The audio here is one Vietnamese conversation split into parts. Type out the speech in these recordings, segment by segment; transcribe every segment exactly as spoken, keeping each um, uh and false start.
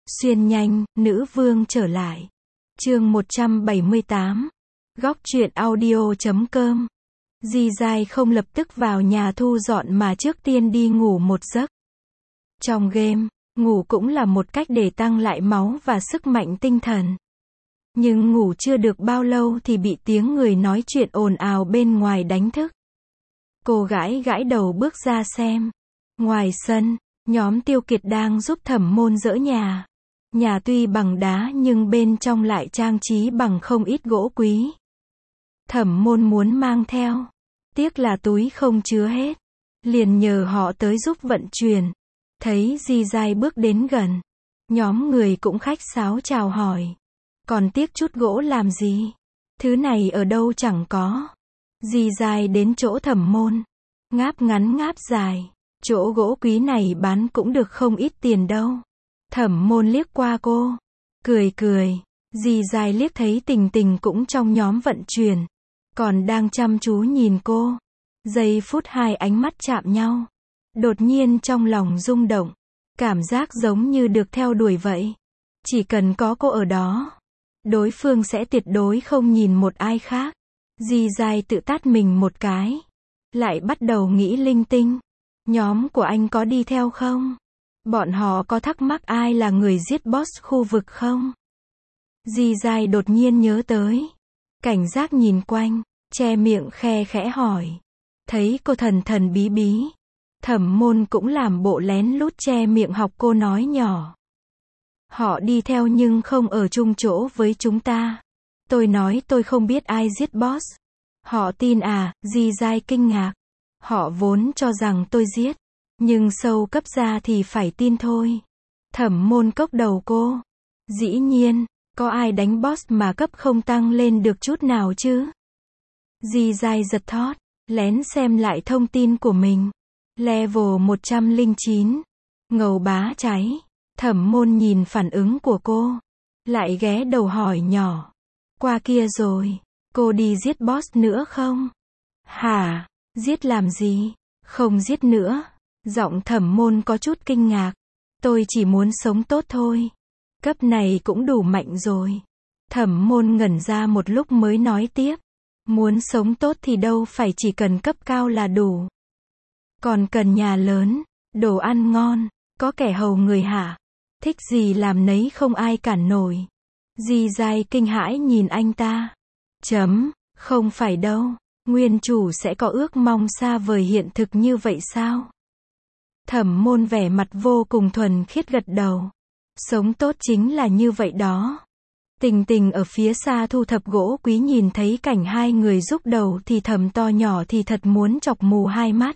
Xuyên nhanh, nữ vương trở lại. Chương một trăm bảy mươi tám. Góc truyện audio chấm com. Di Giai không lập tức vào nhà thu dọn mà trước tiên đi ngủ một giấc. Trong game, ngủ cũng là một cách để tăng lại máu và sức mạnh tinh thần. Nhưng ngủ chưa được bao lâu thì bị tiếng người nói chuyện ồn ào bên ngoài đánh thức. Cô gái gãi đầu bước ra xem. Ngoài sân, nhóm Tiêu Kiệt đang giúp Thẩm Môn dỡ nhà. Nhà tuy bằng đá nhưng bên trong lại trang trí bằng không ít gỗ quý. Thẩm Môn muốn mang theo, tiếc là túi không chứa hết, liền nhờ họ tới giúp vận chuyển. Thấy Di Giai bước đến gần, nhóm người cũng khách sáo chào hỏi. Còn tiếc chút gỗ làm gì? Thứ này ở đâu chẳng có. Di Giai đến chỗ Thẩm Môn, ngáp ngắn ngáp dài. Chỗ gỗ quý này bán cũng được không ít tiền đâu. Thẩm Môn liếc qua cô, cười cười. Di Giai liếc thấy Tình Tình cũng trong nhóm vận chuyển, còn đang chăm chú nhìn cô. Giây phút hai ánh mắt chạm nhau, đột nhiên trong lòng rung động, cảm giác giống như được theo đuổi vậy. Chỉ cần có cô ở đó, đối phương sẽ tuyệt đối không nhìn một ai khác. Di Giai tự tát mình một cái, lại bắt đầu nghĩ linh tinh. Nhóm của anh có đi theo không? Bọn họ có thắc mắc ai là người giết boss khu vực không? Di Giai đột nhiên nhớ tới, cảnh giác nhìn quanh, che miệng khe khẽ hỏi. Thấy cô thần thần bí bí, Thẩm Môn cũng làm bộ lén lút che miệng học cô nói nhỏ. Họ đi theo nhưng không ở chung chỗ với chúng ta. Tôi nói tôi không biết ai giết boss. Họ tin à? Di Giai kinh ngạc. Họ vốn cho rằng tôi giết, nhưng sâu cấp ra thì phải tin thôi. Thẩm Môn cốc đầu cô. Dĩ nhiên, có ai đánh boss mà cấp không tăng lên được chút nào chứ? Di Giai giật thót, lén xem lại thông tin của mình. Level một trăm lẻ chín. Ngầu bá cháy. Thẩm Môn nhìn phản ứng của cô, lại ghé đầu hỏi nhỏ. Qua kia rồi, cô đi giết boss nữa không? Hả? Giết làm gì? Không giết nữa. Giọng Thẩm Môn có chút kinh ngạc. Tôi chỉ muốn sống tốt thôi. Cấp này cũng đủ mạnh rồi. Thẩm Môn ngẩn ra một lúc mới nói tiếp. Muốn sống tốt thì đâu phải chỉ cần cấp cao là đủ. Còn cần nhà lớn, đồ ăn ngon, có kẻ hầu người hả? Thích gì làm nấy không ai cản nổi. Di Giai kinh hãi nhìn anh ta. Chấm, không phải đâu. Nguyên chủ sẽ có ước mong xa vời hiện thực như vậy sao? Thẩm Môn vẻ mặt vô cùng thuần khiết gật đầu. Sống tốt chính là như vậy đó. Tình Tình ở phía xa thu thập gỗ quý nhìn thấy cảnh hai người rúc đầu thì thầm to nhỏ thì thật muốn chọc mù hai mắt.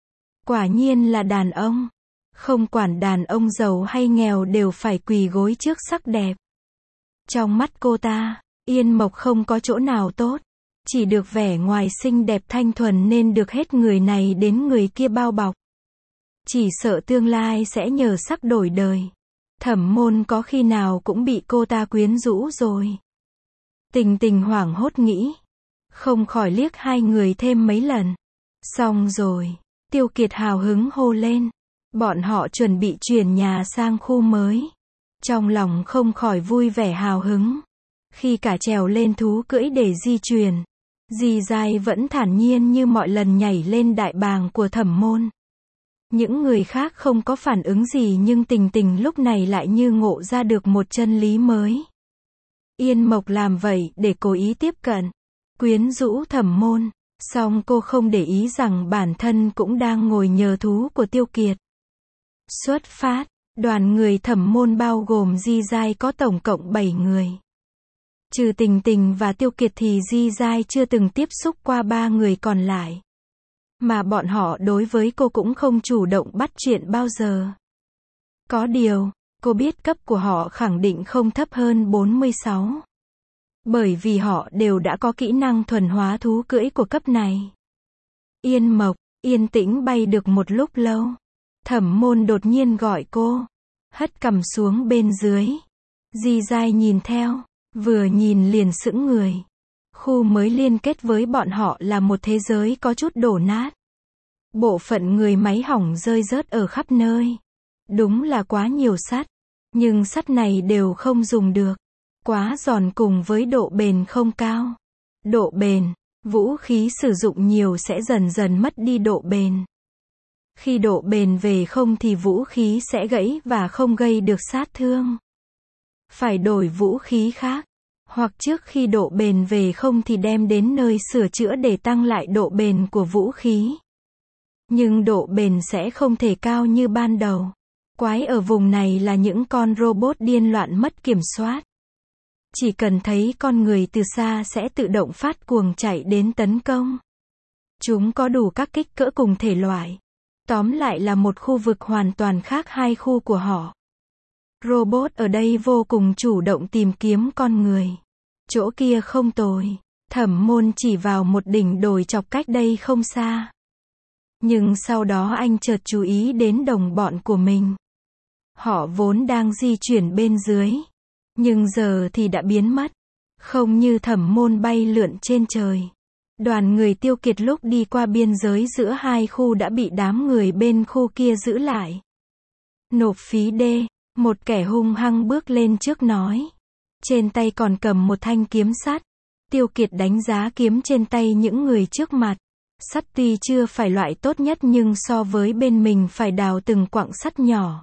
Quả nhiên là đàn ông. Không quản đàn ông giàu hay nghèo đều phải quỳ gối trước sắc đẹp. Trong mắt cô ta, Yên Mộc không có chỗ nào tốt. Chỉ được vẻ ngoài xinh đẹp thanh thuần nên được hết người này đến người kia bao bọc. Chỉ sợ tương lai sẽ nhờ sắc đổi đời. Thẩm Môn có khi nào cũng bị cô ta quyến rũ rồi. Tình Tình hoảng hốt nghĩ. Không khỏi liếc hai người thêm mấy lần. Xong rồi. Tiêu Kiệt hào hứng hô lên. Bọn họ chuẩn bị chuyển nhà sang khu mới. Trong lòng không khỏi vui vẻ hào hứng. Khi cả trèo lên thú cưỡi để di chuyển, Di Giai vẫn thản nhiên như mọi lần nhảy lên đại bàng của Thẩm Môn. Những người khác không có phản ứng gì nhưng Tình Tình lúc này lại như ngộ ra được một chân lý mới. Yên Mộc làm vậy để cố ý tiếp cận, quyến rũ Thẩm Môn, song cô không để ý rằng bản thân cũng đang ngồi nhờ thú của Tiêu Kiệt. Xuất phát, đoàn người Thẩm Môn bao gồm Di Giai có tổng cộng bảy người. Trừ Tình Tình và Tiêu Kiệt thì Di Giai chưa từng tiếp xúc qua ba người còn lại. Mà bọn họ đối với cô cũng không chủ động bắt chuyện bao giờ. Có điều, cô biết cấp của họ khẳng định không thấp hơn bốn mươi sáu. Bởi vì họ đều đã có kỹ năng thuần hóa thú cưỡi của cấp này. Yên Mộc, yên tĩnh bay được một lúc lâu. Thẩm Môn đột nhiên gọi cô. Hất cằm xuống bên dưới. Di Giai nhìn theo. Vừa nhìn liền sững người. Khu mới liên kết với bọn họ là một thế giới có chút đổ nát. Bộ phận người máy hỏng rơi rớt ở khắp nơi. Đúng là quá nhiều sắt. Nhưng sắt này đều không dùng được. Quá giòn cùng với độ bền không cao. Độ bền, vũ khí sử dụng nhiều sẽ dần dần mất đi độ bền. Khi độ bền về không thì vũ khí sẽ gãy và không gây được sát thương. Phải đổi vũ khí khác. Hoặc trước khi độ bền về không thì đem đến nơi sửa chữa để tăng lại độ bền của vũ khí. Nhưng độ bền sẽ không thể cao như ban đầu. Quái ở vùng này là những con robot điên loạn mất kiểm soát. Chỉ cần thấy con người từ xa sẽ tự động phát cuồng chạy đến tấn công. Chúng có đủ các kích cỡ cùng thể loại. Tóm lại là một khu vực hoàn toàn khác hai khu của họ. Robot ở đây vô cùng chủ động tìm kiếm con người. Chỗ kia không tồi. Thẩm Môn chỉ vào một đỉnh đồi chọc cách đây không xa. Nhưng sau đó anh chợt chú ý đến đồng bọn của mình. Họ vốn đang di chuyển bên dưới. Nhưng giờ thì đã biến mất. Không như Thẩm Môn bay lượn trên trời. Đoàn người Tiêu Kiệt lúc đi qua biên giới giữa hai khu đã bị đám người bên khu kia giữ lại. Nộp phí đê, một kẻ hung hăng bước lên trước nói. Trên tay còn cầm một thanh kiếm sắt. Tiêu Kiệt đánh giá kiếm trên tay những người trước mặt. Sắt tuy chưa phải loại tốt nhất nhưng so với bên mình phải đào từng quặng sắt nhỏ.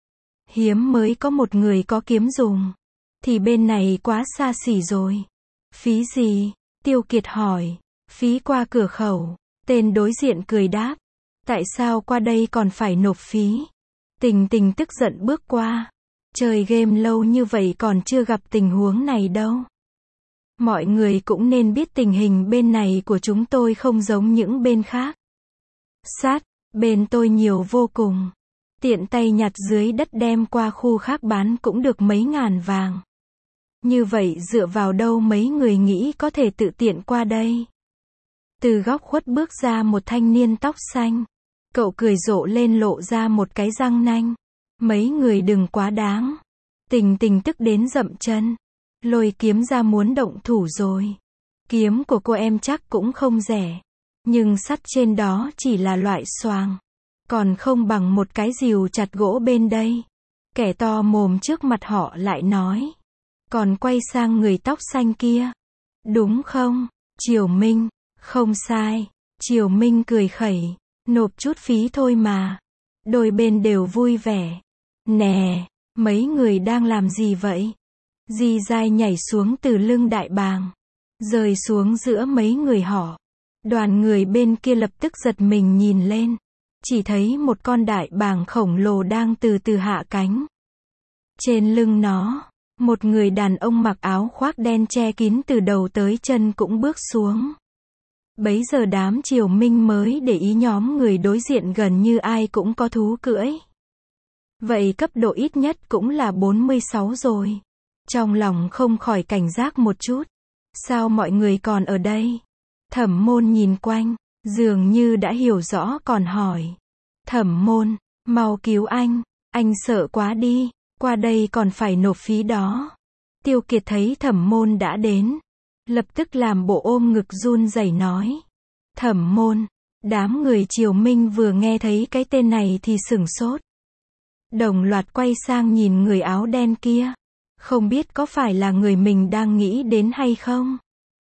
Hiếm mới có một người có kiếm dùng. Thì bên này quá xa xỉ rồi. Phí gì? Tiêu Kiệt hỏi. Phí qua cửa khẩu. Tên đối diện cười đáp. Tại sao qua đây còn phải nộp phí? Tình Tình tức giận bước qua. Chơi game lâu như vậy còn chưa gặp tình huống này đâu. Mọi người cũng nên biết tình hình bên này của chúng tôi không giống những bên khác. Sát, bên tôi nhiều vô cùng. Tiện tay nhặt dưới đất đem qua khu khác bán cũng được mấy ngàn vàng. Như vậy dựa vào đâu mấy người nghĩ có thể tự tiện qua đây? Từ góc khuất bước ra một thanh niên tóc xanh. Cậu cười rộ lên lộ ra một cái răng nanh. Mấy người đừng quá đáng. Tình Tình tức đến dậm chân. Lôi kiếm ra muốn động thủ rồi. Kiếm của cô em chắc cũng không rẻ. Nhưng sắt trên đó chỉ là loại xoàng. Còn không bằng một cái rìu chặt gỗ bên đây. Kẻ to mồm trước mặt họ lại nói. Còn quay sang người tóc xanh kia. Đúng không, Triều Minh? Không sai. Triều Minh cười khẩy. Nộp chút phí thôi mà. Đôi bên đều vui vẻ. Nè, mấy người đang làm gì vậy? Di Dai nhảy xuống từ lưng đại bàng. Rơi xuống giữa mấy người họ. Đoàn người bên kia lập tức giật mình nhìn lên. Chỉ thấy một con đại bàng khổng lồ đang từ từ hạ cánh. Trên lưng nó, một người đàn ông mặc áo khoác đen che kín từ đầu tới chân cũng bước xuống. Bấy giờ đám Triều Minh mới để ý nhóm người đối diện gần như ai cũng có thú cưỡi. Vậy cấp độ ít nhất cũng là bốn mươi sáu rồi. Trong lòng không khỏi cảnh giác một chút. Sao mọi người còn ở đây? Thẩm Môn nhìn quanh, dường như đã hiểu rõ còn hỏi. Thẩm Môn, mau cứu anh, anh sợ quá đi, qua đây còn phải nộp phí đó. Tiêu Kiệt thấy Thẩm Môn đã đến. Lập tức làm bộ ôm ngực run rẩy nói. Thẩm Môn, đám người Triều Minh vừa nghe thấy cái tên này thì sửng sốt. Đồng loạt quay sang nhìn người áo đen kia. Không biết có phải là người mình đang nghĩ đến hay không?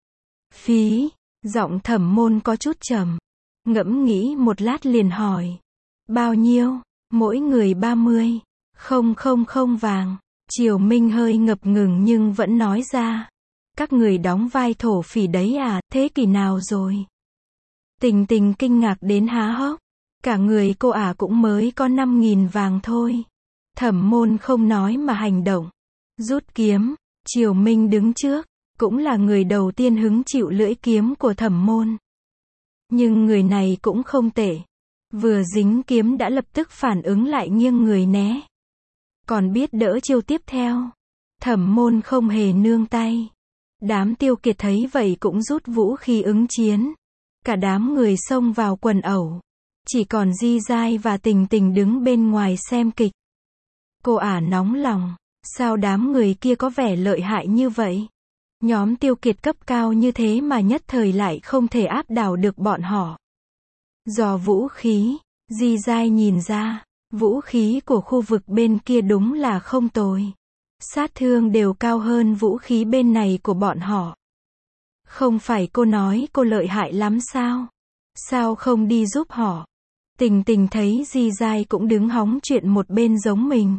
Phí, giọng Thẩm Môn có chút trầm. Ngẫm nghĩ một lát liền hỏi. Bao nhiêu? Mỗi người ba mươi. Không không không vàng. Triều Minh hơi ngập ngừng nhưng vẫn nói ra. Các người đóng vai thổ phỉ đấy à, thế kỷ nào rồi? Tình Tình kinh ngạc đến há hốc. Cả người cô ả à cũng mới có năm nghìn vàng thôi. Thẩm Môn không nói mà hành động. Rút kiếm. Triều Minh đứng trước. Cũng là người đầu tiên hứng chịu lưỡi kiếm của Thẩm Môn. Nhưng người này cũng không tệ. Vừa dính kiếm đã lập tức phản ứng lại nghiêng người né. Còn biết đỡ chiêu tiếp theo. Thẩm Môn không hề nương tay. Đám Tiêu Kiệt thấy vậy cũng rút vũ khí ứng chiến. Cả đám người xông vào quần ẩu. Chỉ còn Di Dai và Tình Tình đứng bên ngoài xem kịch. Cô ả nóng lòng. Sao đám người kia có vẻ lợi hại như vậy? Nhóm Tiêu Kiệt cấp cao như thế mà nhất thời lại không thể áp đảo được bọn họ. Dò vũ khí, Di Dai nhìn ra. Vũ khí của khu vực bên kia đúng là không tồi. Sát thương đều cao hơn vũ khí bên này của bọn họ. Không phải cô nói cô lợi hại lắm sao? Sao không đi giúp họ? Tình Tình thấy Di Giai cũng đứng hóng chuyện một bên giống mình.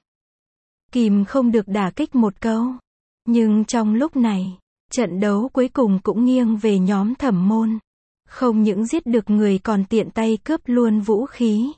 Kìm không được đả kích một câu. Nhưng trong lúc này, trận đấu cuối cùng cũng nghiêng về nhóm Thẩm Môn. Không những giết được người còn tiện tay cướp luôn vũ khí.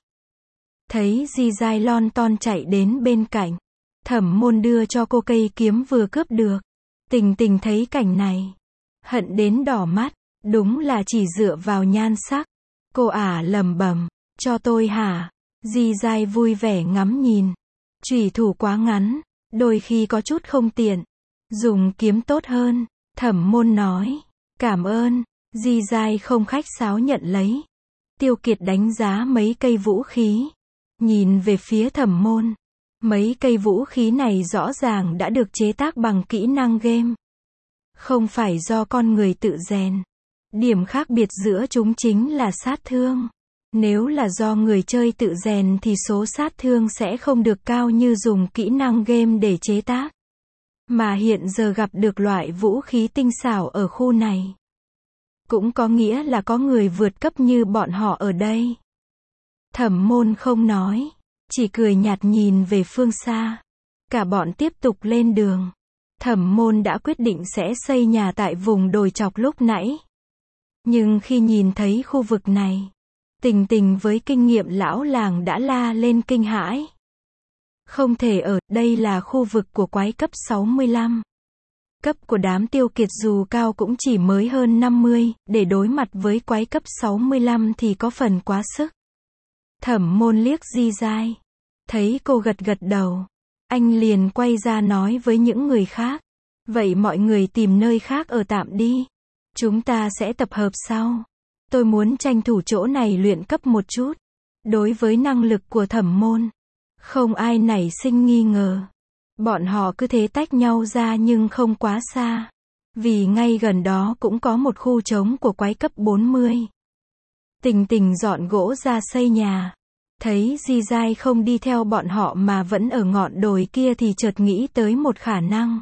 Thấy Di Giai lon ton chạy đến bên cạnh. Thẩm Môn đưa cho cô cây kiếm vừa cướp được. Tình Tình thấy cảnh này. Hận đến đỏ mắt. Đúng là chỉ dựa vào nhan sắc. Cô ả lầm bầm. Cho tôi hả? Di Giai vui vẻ ngắm nhìn. Chủy thủ quá ngắn. Đôi khi có chút không tiện. Dùng kiếm tốt hơn. Thẩm Môn nói. Cảm ơn. Di Giai không khách sáo nhận lấy. Tiêu Kiệt đánh giá mấy cây vũ khí. Nhìn về phía Thẩm Môn. Mấy cây vũ khí này rõ ràng đã được chế tác bằng kỹ năng game. Không phải do con người tự rèn. Điểm khác biệt giữa chúng chính là sát thương. Nếu là do người chơi tự rèn thì số sát thương sẽ không được cao như dùng kỹ năng game để chế tác. Mà hiện giờ gặp được loại vũ khí tinh xảo ở khu này. Cũng có nghĩa là có người vượt cấp như bọn họ ở đây. Thẩm Môn không nói. Chỉ cười nhạt nhìn về phương xa. Cả bọn tiếp tục lên đường. Thẩm Môn đã quyết định sẽ xây nhà tại vùng đồi chọc lúc nãy. Nhưng khi nhìn thấy khu vực này, Tình Tình với kinh nghiệm lão làng đã la lên kinh hãi. Không thể ở, đây là khu vực của quái cấp sáu mươi lăm. Cấp của đám Tiêu Kiệt dù cao cũng chỉ mới hơn năm mươi, để đối mặt với quái cấp sáu mươi lăm thì có phần quá sức. Thẩm Môn liếc Di Giai. Thấy cô gật gật đầu. Anh liền quay ra nói với những người khác. Vậy mọi người tìm nơi khác ở tạm đi. Chúng ta sẽ tập hợp sau. Tôi muốn tranh thủ chỗ này luyện cấp một chút. Đối với năng lực của Thẩm Môn, không ai nảy sinh nghi ngờ. Bọn họ cứ thế tách nhau ra nhưng không quá xa. Vì ngay gần đó cũng có một khu trống của quái cấp bốn mươi. Tình Tình dọn gỗ ra xây nhà. Thấy Di Giai không đi theo bọn họ mà vẫn ở ngọn đồi kia thì chợt nghĩ tới một khả năng.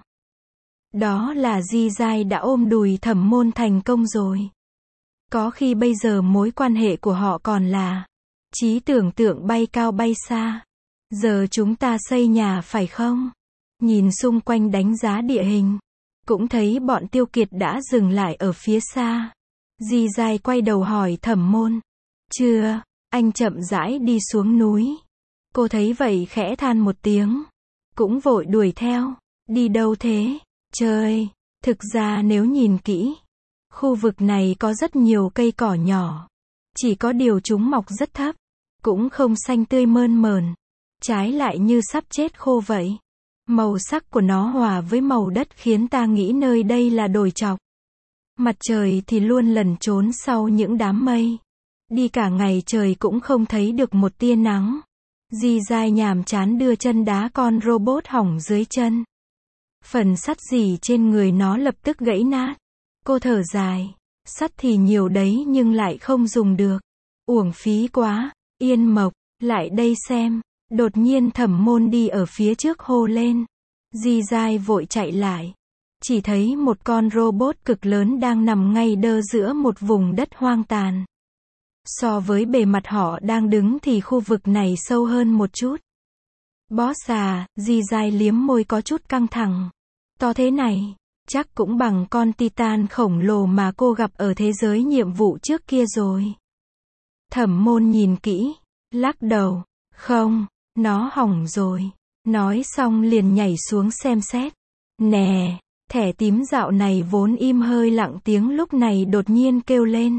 Đó là Di Giai đã ôm đùi Thẩm Môn thành công rồi. Có khi bây giờ mối quan hệ của họ còn là trí tưởng tượng bay cao bay xa. Giờ chúng ta xây nhà phải không? Nhìn xung quanh đánh giá địa hình. Cũng thấy bọn Tiêu Kiệt đã dừng lại ở phía xa. Di Giai quay đầu hỏi Thẩm Môn. Chưa, anh chậm rãi đi xuống núi. Cô thấy vậy khẽ than một tiếng. Cũng vội đuổi theo. Đi đâu thế? Trời, thực ra nếu nhìn kỹ, khu vực này có rất nhiều cây cỏ nhỏ. Chỉ có điều chúng mọc rất thấp. Cũng không xanh tươi mơn mởn. Trái lại như sắp chết khô vậy. Màu sắc của nó hòa với màu đất khiến ta nghĩ nơi đây là đồi chọc. Mặt trời thì luôn lẩn trốn sau những đám mây. Đi cả ngày trời cũng không thấy được một tia nắng. Di Giai nhàm chán đưa chân đá con robot hỏng dưới chân. Phần sắt gì trên người nó lập tức gãy nát. Cô thở dài. Sắt thì nhiều đấy nhưng lại không dùng được. Uổng phí quá. Yên Mộc, lại đây xem. Đột nhiên Thẩm Môn đi ở phía trước hô lên. Di Giai vội chạy lại. Chỉ thấy một con robot cực lớn đang nằm ngay đơ giữa một vùng đất hoang tàn. So với bề mặt họ đang đứng thì khu vực này sâu hơn một chút. Boss à, Di Giai liếm môi có chút căng thẳng. To thế này, chắc cũng bằng con Titan khổng lồ mà cô gặp ở thế giới nhiệm vụ trước kia rồi. Thẩm Môn nhìn kỹ, lắc đầu. Không, nó hỏng rồi. Nói xong liền nhảy xuống xem xét. Nè, thẻ tím dạo này vốn im hơi lặng tiếng lúc này đột nhiên kêu lên.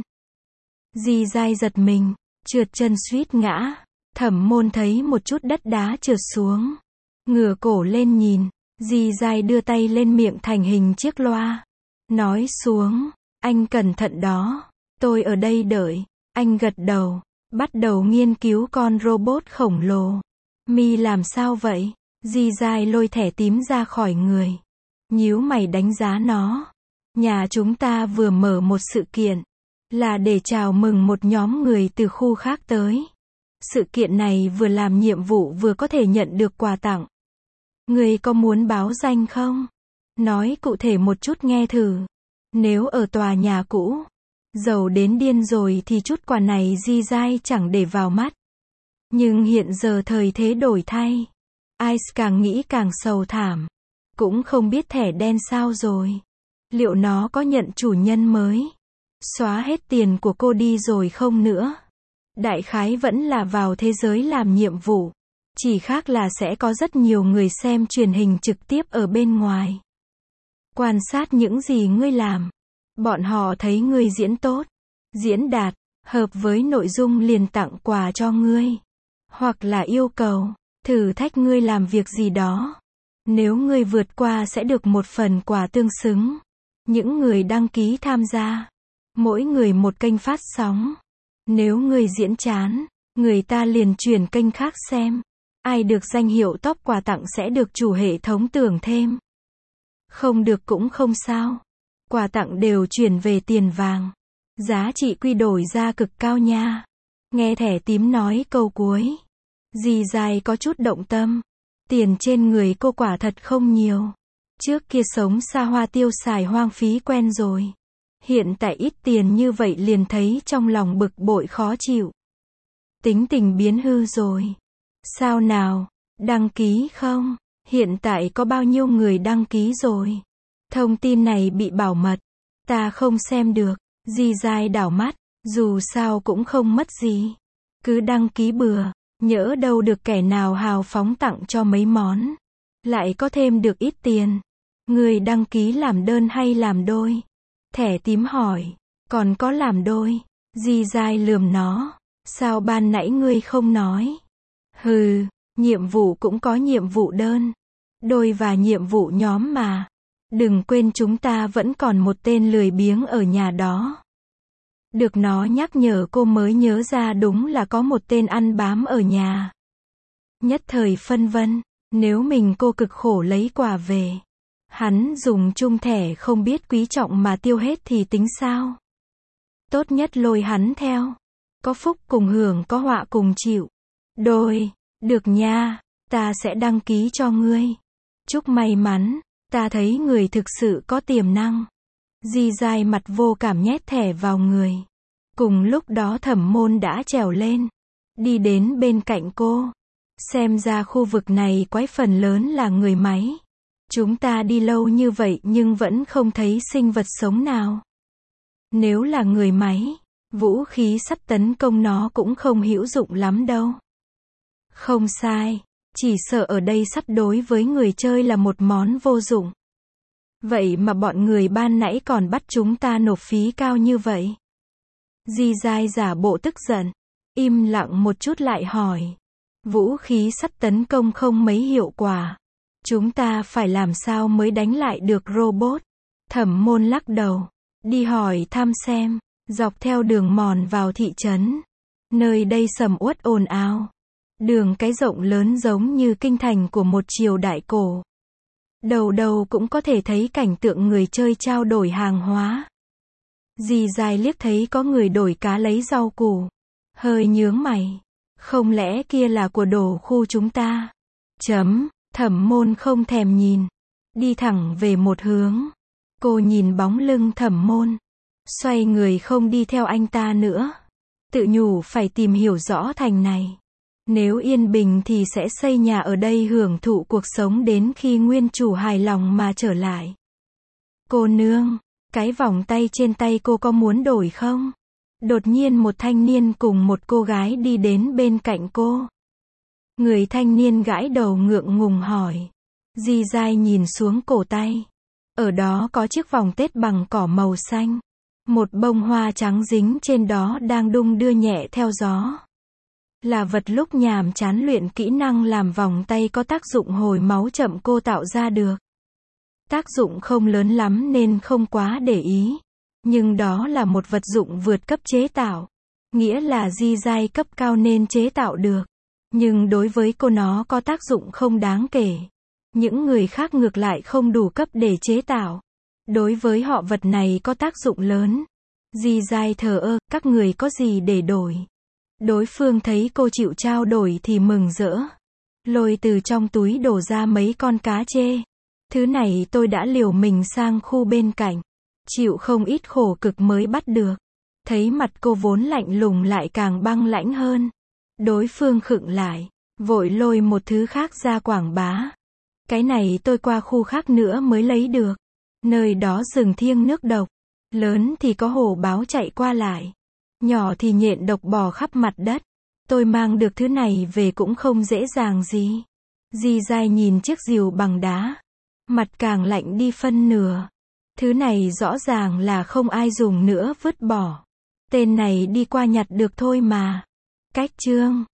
Di Giai giật mình, trượt chân suýt ngã. Thẩm Môn thấy một chút đất đá trượt xuống. Ngửa cổ lên nhìn. Di Giai đưa tay lên miệng thành hình chiếc loa. Nói xuống, anh cẩn thận đó. Tôi ở đây đợi. Anh gật đầu. Bắt đầu nghiên cứu con robot khổng lồ. Mi làm sao vậy? Di Giai lôi thẻ tím ra khỏi người. Nhíu mày đánh giá nó. Nhà chúng ta vừa mở một sự kiện. Là để chào mừng một nhóm người từ khu khác tới. Sự kiện này vừa làm nhiệm vụ vừa có thể nhận được quà tặng. Ngươi có muốn báo danh không? Nói cụ thể một chút nghe thử. Nếu ở tòa nhà cũ, giàu đến điên rồi thì chút quà này Di dai chẳng để vào mắt. Nhưng hiện giờ thời thế đổi thay. Ice càng nghĩ càng sầu thảm. Cũng không biết thẻ đen sao rồi. Liệu nó có nhận chủ nhân mới? Xóa hết tiền của cô đi rồi không nữa? Đại khái vẫn là vào thế giới làm nhiệm vụ. Chỉ khác là sẽ có rất nhiều người xem truyền hình trực tiếp ở bên ngoài. Quan sát những gì ngươi làm. Bọn họ thấy ngươi diễn tốt, diễn đạt, hợp với nội dung liền tặng quà cho ngươi. Hoặc là yêu cầu, thử thách ngươi làm việc gì đó. Nếu ngươi vượt qua sẽ được một phần quà tương xứng. Những người đăng ký tham gia. Mỗi người một kênh phát sóng. Nếu ngươi diễn chán, người ta liền chuyển kênh khác xem. Ai được danh hiệu top quà tặng sẽ được chủ hệ thống tưởng thêm. Không được cũng không sao. Quà tặng đều chuyển về tiền vàng. Giá trị quy đổi ra cực cao nha. Nghe thẻ tím nói câu cuối. Dì dai có chút động tâm. Tiền trên người cô quả thật không nhiều. Trước kia sống xa hoa tiêu xài hoang phí quen rồi. Hiện tại ít tiền như vậy liền thấy trong lòng bực bội khó chịu. Tính tình biến hư rồi. Sao nào? Đăng ký không? Hiện tại có bao nhiêu người đăng ký rồi? Thông tin này bị bảo mật. Ta không xem được. Di dai đảo mắt. Dù sao cũng không mất gì. Cứ đăng ký bừa. Nhỡ đâu được kẻ nào hào phóng tặng cho mấy món. Lại có thêm được ít tiền. Người đăng ký làm đơn hay làm đôi? Thẻ tím hỏi. Còn có làm đôi. Di dai lườm nó. Sao ban nãy ngươi không nói? Hừ, nhiệm vụ cũng có nhiệm vụ đơn. Đôi và nhiệm vụ nhóm mà. Đừng quên chúng ta vẫn còn một tên lười biếng ở nhà đó. Được nó nhắc nhở cô mới nhớ ra đúng là có một tên ăn bám ở nhà. Nhất thời phân vân, nếu mình cô cực khổ lấy quà về. Hắn dùng chung thẻ không biết quý trọng mà tiêu hết thì tính sao? Tốt nhất lôi hắn theo. Có phúc cùng hưởng có họa cùng chịu. Đôi, được nha, ta sẽ đăng ký cho ngươi. Chúc may mắn, ta thấy người thực sự có tiềm năng. Di dai mặt vô cảm nhét thẻ vào người. Cùng lúc đó Thẩm Môn đã trèo lên. Đi đến bên cạnh cô. Xem ra khu vực này quái phần lớn là người máy. Chúng ta đi lâu như vậy nhưng vẫn không thấy sinh vật sống nào. Nếu là người máy, vũ khí sắt tấn công nó cũng không hữu dụng lắm đâu. Không sai, chỉ sợ ở đây sắt đối với người chơi là một món vô dụng. Vậy mà bọn người ban nãy còn bắt chúng ta nộp phí cao như vậy. Di dai giả bộ tức giận, im lặng một chút lại hỏi. Vũ khí sắt tấn công không mấy hiệu quả. Chúng ta phải làm sao mới đánh lại được robot? Thẩm Môn lắc đầu. Đi hỏi thăm xem. Dọc theo đường mòn vào thị trấn. Nơi đây sầm uất ồn ào. Đường cái rộng lớn giống như kinh thành của một triều đại cổ. Đầu đầu cũng có thể thấy cảnh tượng người chơi trao đổi hàng hóa. Dì dai liếc thấy có người đổi cá lấy rau củ. Hơi nhướng mày. Không lẽ kia là của đồ khu chúng ta? Chấm. Thẩm Môn không thèm nhìn. Đi thẳng về một hướng. Cô nhìn bóng lưng Thẩm Môn. Xoay người không đi theo anh ta nữa. Tự nhủ phải tìm hiểu rõ thành này. Nếu yên bình thì sẽ xây nhà ở đây hưởng thụ cuộc sống đến khi nguyên chủ hài lòng mà trở lại. Cô nương, cái vòng tay trên tay cô có muốn đổi không? Đột nhiên một thanh niên cùng một cô gái đi đến bên cạnh cô. Người thanh niên gãi đầu ngượng ngùng hỏi. Di dai nhìn xuống cổ tay. Ở đó có chiếc vòng tết bằng cỏ màu xanh. Một bông hoa trắng dính trên đó đang đung đưa nhẹ theo gió. Là vật lúc nhàm chán luyện kỹ năng làm vòng tay có tác dụng hồi máu chậm cô tạo ra được. Tác dụng không lớn lắm nên không quá để ý. Nhưng đó là một vật dụng vượt cấp chế tạo. Nghĩa là di dai cấp cao nên chế tạo được. Nhưng đối với cô nó có tác dụng không đáng kể. Những người khác ngược lại không đủ cấp để chế tạo. Đối với họ vật này có tác dụng lớn. Di dai thờ ơ, các người có gì để đổi? Đối phương thấy cô chịu trao đổi thì mừng rỡ. Lôi từ trong túi đổ ra mấy con cá chê. Thứ này tôi đã liều mình sang khu bên cạnh. Chịu không ít khổ cực mới bắt được. Thấy mặt cô vốn lạnh lùng lại càng băng lãnh hơn. Đối phương khựng lại. Vội lôi một thứ khác ra quảng bá. Cái này tôi qua khu khác nữa mới lấy được. Nơi đó rừng thiêng nước độc. Lớn thì có hổ báo chạy qua lại. Nhỏ thì nhện độc bò khắp mặt đất. Tôi mang được thứ này về cũng không dễ dàng gì. Di dai nhìn chiếc rìu bằng đá. Mặt càng lạnh đi phân nửa. Thứ này rõ ràng là không ai dùng nữa vứt bỏ. Tên này đi qua nhặt được thôi mà. Cách chương